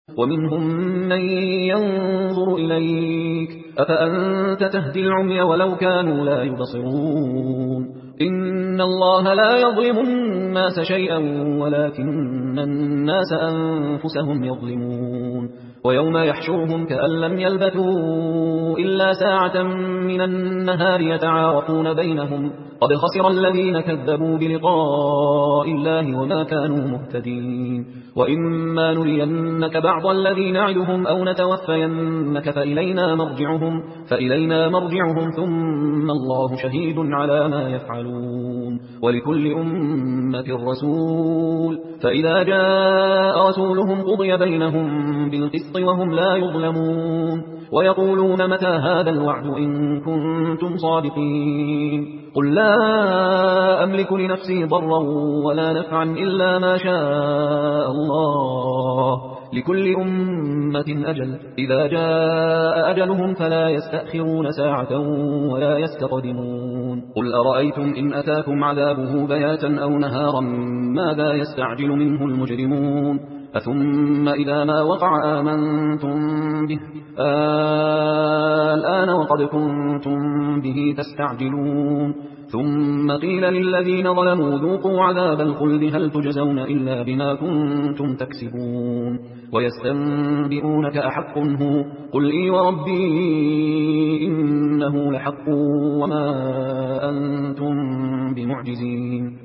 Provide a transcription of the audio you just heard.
ومنهم من ينظر إليك أفأنت تهدي العمي ولو كانوا لا يبصرون إن الله لا يظلم الناس شيئا ولكن الناس أنفسهم يظلمون ويوم يحشرهم كأن لم يلبثوا إلا ساعة من النهار يتعارفون بينهم قد خسر الذين كذبوا بلقاء الله وما كانوا مهتدين وإما نرينك بعض الذي نعدهم أو نتوفينك فإلينا مرجعهم ثم الله شهيد على ما يفعلون ولكل أمة رسول فإذا جاء رسولهم قضي بينهم بالقسط وهم لا يظلمون ويقولون متى هذا الوعد إن كنتم صادقين قل لا أملك لنفسي ضرا ولا نفعا إلا ما شاء الله لكل أمة أجل إذا جاء أجلهم فلا يستأخرون ساعة ولا يستقدمون قل أرأيتم إن أتاكم عذابه بياتا أو نهارا ماذا يستعجل منه المجرمون أثم إذا ما وقع آمنتم به الآن وقد كنتم به تستعجلون ثم قيل للذين ظلموا ذوقوا عذاب الخلد هل تجزون إلا بما كنتم تكسبون ويستنبئونك أحق هو قل إي وربي إنه لحق وما أنتم بمعجزين